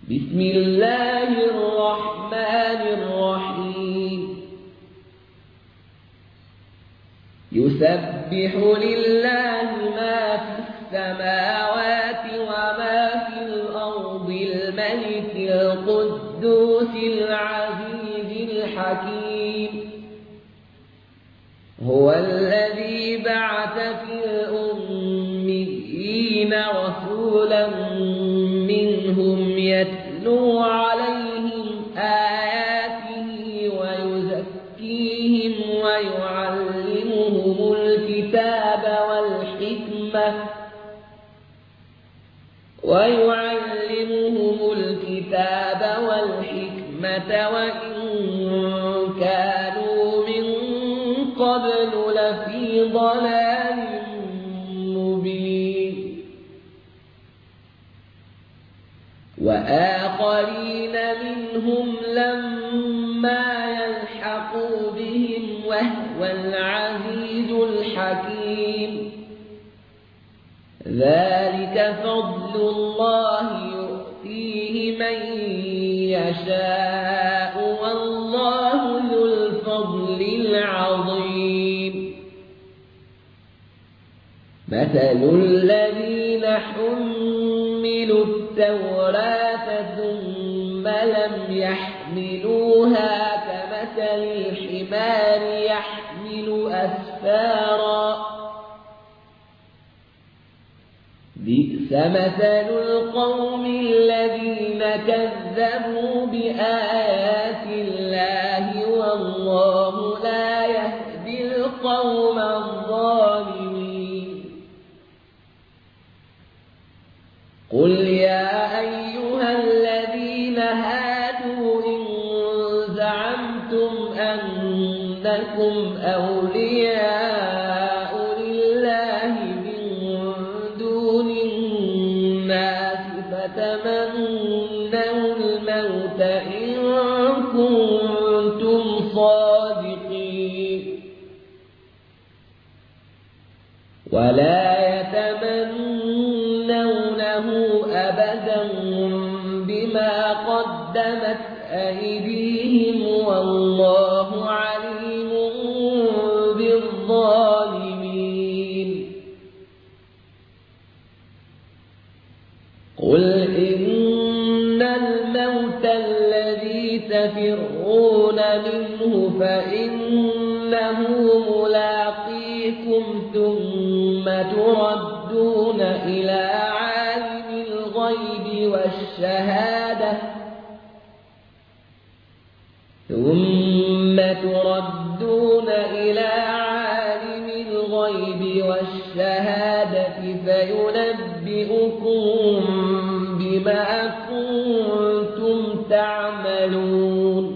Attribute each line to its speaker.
Speaker 1: بسم الله الرحمن الرحيم. يسبح لله ما في السماوات وما في الأرض الملك القدوس العزيز الحكيم. هو الذي بعث في الأميين رسولا منهم يتلو عليهم آياته ويعلمهم الكتاب والحكمة وإن كانوا من قبل لفي ضلال مبين. وآخرين منهم لما يلحقوا بهم وهو العزيز الحكيم. ذلك فضل الله يؤتيه من يشاء والله ذو الفضل العظيم. مثل الذين حملوا التوراة ثم لم يحملوها كمثل الحمار يحمل أسفارا. بئس مثل القوم الذين كذبوا بآيات الله والله لا يهدي القوم الظالمين. قل يا أيها الذين هادوا إن زعمتم أنكم أولياء لله من دون الناس فتمنوا الموت إن كنتم صادقين ولا يتمنونه أبدا بما قدمت أيديهم والله عليم بالظالمين. قل إن الموت الذي تفرون منه فإنه ملاقيكم ثم تردون إلى عالم الغيب والشهادة فينبئكم بما كنتم تعملون.